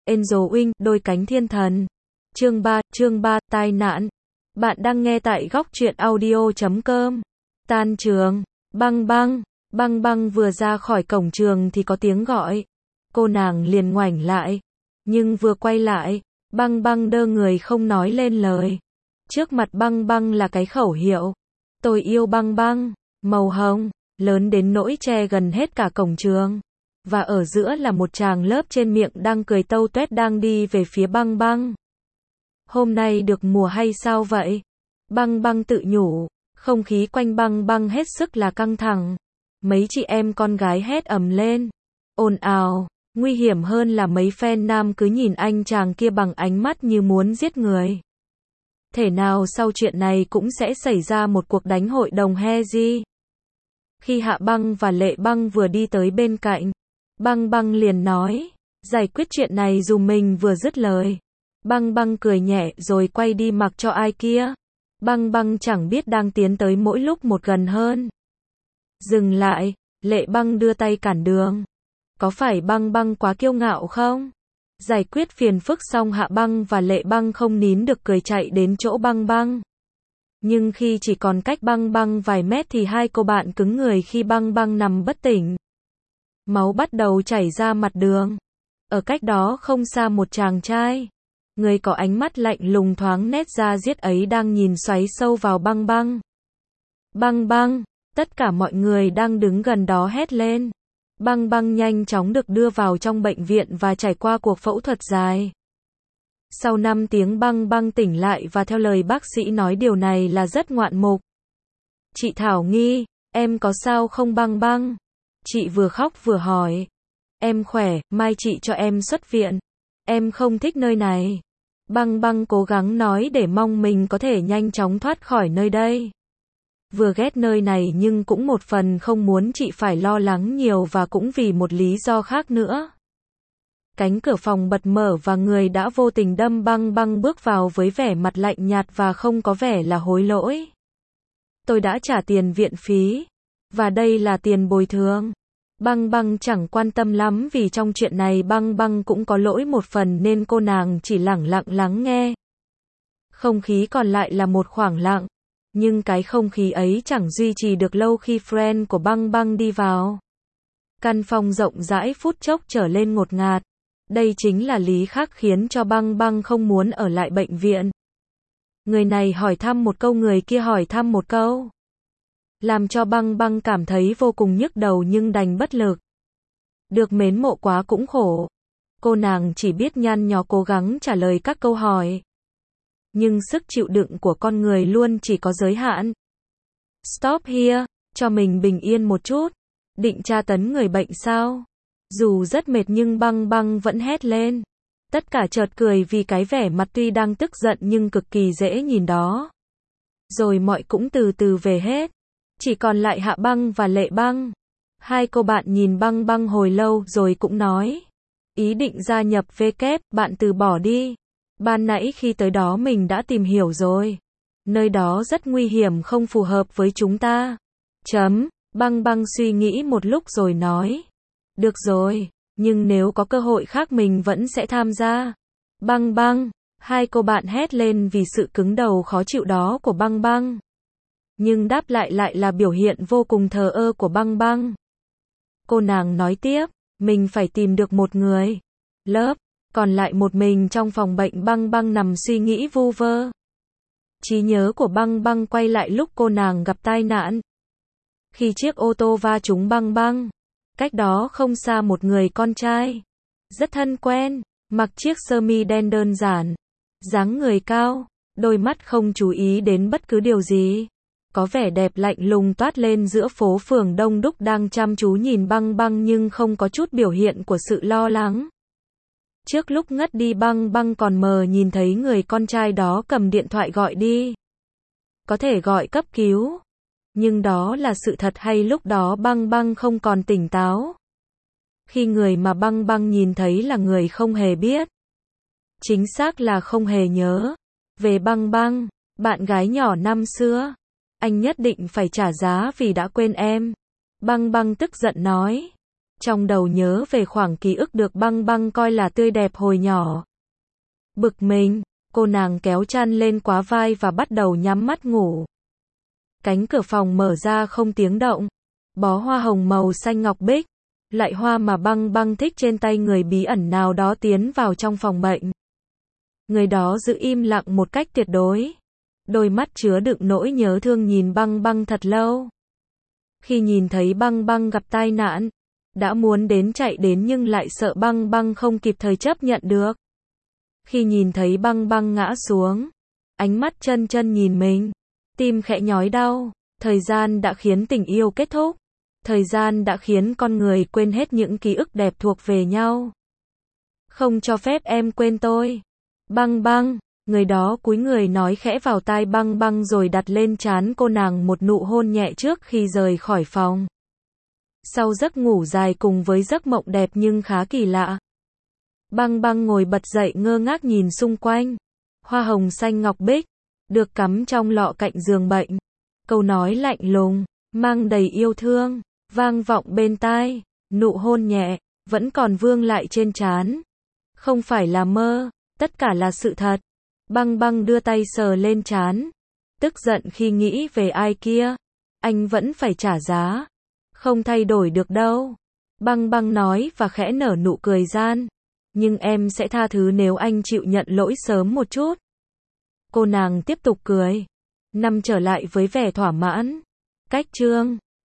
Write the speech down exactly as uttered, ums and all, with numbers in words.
Angel Wing, đôi cánh thiên thần. Chương ba, chương ba, tai nạn. Bạn đang nghe tại góc truyện audio chấm com. Tan trường. Băng băng. Băng băng vừa ra khỏi cổng trường thì có tiếng gọi. Cô nàng liền ngoảnh lại. Nhưng vừa quay lại, băng băng đơ người không nói lên lời. Trước mặt băng băng là cái khẩu hiệu. Tôi yêu băng băng. Màu hồng, lớn đến nỗi che gần hết cả cổng trường. Và ở giữa là một chàng lớp trên miệng đang cười tâu tuét đang đi về phía băng băng. Hôm nay được mùa hay sao vậy? Băng băng tự nhủ. Không khí quanh băng băng hết sức là căng thẳng. Mấy chị em con gái hét ầm lên. Ồn ào. Nguy hiểm hơn là mấy fan nam cứ nhìn anh chàng kia bằng ánh mắt như muốn giết người. Thể nào sau chuyện này cũng sẽ xảy ra một cuộc đánh hội đồng he gì? Khi Hạ Băng và Lệ Băng vừa đi tới bên cạnh, Băng Băng liền nói, giải quyết chuyện này dùm mình. Vừa dứt lời, Băng Băng cười nhẹ rồi quay đi mặc cho ai kia. Băng Băng chẳng biết đang tiến tới mỗi lúc một gần hơn. Dừng lại, Lệ Băng đưa tay cản đường. Có phải Băng Băng quá kiêu ngạo không? Giải quyết phiền phức xong, Hạ Băng và Lệ Băng không nín được cười chạy đến chỗ Băng Băng. Nhưng khi chỉ còn cách Băng Băng vài mét thì hai cô bạn cứng người khi Băng Băng nằm bất tỉnh. Máu bắt đầu chảy ra mặt đường. Ở cách đó không xa một chàng trai, người có ánh mắt lạnh lùng thoáng nét da diết ấy đang nhìn xoáy sâu vào Băng Băng. Băng Băng, tất cả mọi người đang đứng gần đó hét lên. Băng Băng nhanh chóng được đưa vào trong bệnh viện và trải qua cuộc phẫu thuật dài. Sau năm tiếng Băng Băng tỉnh lại và theo lời bác sĩ nói điều này là rất ngoạn mục. Chị Thảo Nghi, em có sao không Băng Băng? Chị vừa khóc vừa hỏi. Em khỏe, mai chị cho em xuất viện. Em không thích nơi này. Băng Băng cố gắng nói để mong mình có thể nhanh chóng thoát khỏi nơi đây. Vừa ghét nơi này nhưng cũng một phần không muốn chị phải lo lắng nhiều và cũng vì một lý do khác nữa. Cánh cửa phòng bật mở và người đã vô tình đâm Băng Băng bước vào với vẻ mặt lạnh nhạt và không có vẻ là hối lỗi. Tôi đã trả tiền viện phí. Và đây là tiền bồi thường. Băng Băng chẳng quan tâm lắm vì trong chuyện này Băng Băng cũng có lỗi một phần nên cô nàng chỉ lẳng lặng lắng nghe. Không khí còn lại là một khoảng lặng. Nhưng cái không khí ấy chẳng duy trì được lâu khi friend của Băng Băng đi vào. Căn phòng rộng rãi phút chốc trở lên ngột ngạt. Đây chính là lý khác khiến cho Băng Băng không muốn ở lại bệnh viện. Người này hỏi thăm một câu, người kia hỏi thăm một câu. Làm cho Băng Băng cảm thấy vô cùng nhức đầu nhưng đành bất lực. Được mến mộ quá cũng khổ. Cô nàng chỉ biết nhăn nhó cố gắng trả lời các câu hỏi. Nhưng sức chịu đựng của con người luôn chỉ có giới hạn. Stop here, cho mình bình yên một chút. Định tra tấn người bệnh sao? Dù rất mệt nhưng Băng Băng vẫn hét lên. Tất cả chợt cười vì cái vẻ mặt tuy đang tức giận nhưng cực kỳ dễ nhìn đó. Rồi mọi cũng từ từ về hết. Chỉ còn lại Hạ Băng và Lệ Băng. Hai cô bạn nhìn Băng Băng hồi lâu rồi cũng nói. Ý định gia nhập vê kép, bạn từ bỏ đi. Ban nãy khi tới đó mình đã tìm hiểu rồi. Nơi đó rất nguy hiểm, không phù hợp với chúng ta. Chấm. Băng Băng suy nghĩ một lúc rồi nói. Được rồi, nhưng nếu có cơ hội khác mình vẫn sẽ tham gia. Băng Băng. Hai cô bạn hét lên vì sự cứng đầu khó chịu đó của Băng Băng. Nhưng đáp lại lại là biểu hiện vô cùng thờ ơ của Băng Băng. Cô nàng nói tiếp, mình phải tìm được một người. Lớp, còn lại một mình trong phòng bệnh. Băng Băng nằm suy nghĩ vu vơ. Trí nhớ của Băng Băng quay lại lúc cô nàng gặp tai nạn. Khi chiếc ô tô va trúng Băng Băng. Cách đó không xa một người con trai. Rất thân quen, mặc chiếc sơ mi đen đơn giản. Dáng người cao, đôi mắt không chú ý đến bất cứ điều gì. Có vẻ đẹp lạnh lùng toát lên giữa phố phường đông đúc đang chăm chú nhìn Băng Băng nhưng không có chút biểu hiện của sự lo lắng. Trước lúc ngất đi Băng Băng còn mờ nhìn thấy người con trai đó cầm điện thoại gọi đi. Có thể gọi cấp cứu. Nhưng đó là sự thật hay lúc đó Băng Băng không còn tỉnh táo? Khi người mà Băng Băng nhìn thấy là người không hề biết. Chính xác là không hề nhớ. Về Băng Băng, bạn gái nhỏ năm xưa. Anh nhất định phải trả giá vì đã quên em. Băng Băng tức giận nói. Trong đầu nhớ về khoảng ký ức được băng băng coi là tươi đẹp hồi nhỏ. Bực mình, cô nàng kéo chăn lên quá vai và bắt đầu nhắm mắt ngủ. Cánh cửa phòng mở ra không tiếng động. Bó hoa hồng màu xanh ngọc bích, loại hoa mà băng băng thích trên tay người bí ẩn nào đó tiến vào trong phòng bệnh. Người đó giữ im lặng một cách tuyệt đối. Đôi mắt chứa đựng nỗi nhớ thương nhìn băng băng thật lâu. Khi nhìn thấy băng băng gặp tai nạn, đã muốn đến chạy đến nhưng lại sợ băng băng không kịp thời chấp nhận được. Khi nhìn thấy băng băng ngã xuống, ánh mắt chân chân nhìn mình, tim khẽ nhói đau. Thời gian đã khiến tình yêu kết thúc. Thời gian đã khiến con người quên hết những ký ức đẹp thuộc về nhau. Không cho phép em quên tôi. Băng băng, người đó cúi người nói khẽ vào tai băng băng rồi đặt lên trán cô nàng một nụ hôn nhẹ trước khi rời khỏi phòng. Sau giấc ngủ dài cùng với giấc mộng đẹp nhưng khá kỳ lạ, băng băng ngồi bật dậy ngơ ngác nhìn xung quanh. Hoa hồng xanh ngọc bích, được cắm trong lọ cạnh giường bệnh. Câu nói lạnh lùng, mang đầy yêu thương, vang vọng bên tai. Nụ hôn nhẹ, vẫn còn vương lại trên trán. Không phải là mơ, tất cả là sự thật. Băng băng đưa tay sờ lên trán. Tức giận khi nghĩ về ai kia. Anh vẫn phải trả giá. Không thay đổi được đâu. Băng băng nói và khẽ nở nụ cười gian. Nhưng em sẽ tha thứ nếu anh chịu nhận lỗi sớm một chút. Cô nàng tiếp tục cười. Nằm trở lại với vẻ thỏa mãn. Cách chương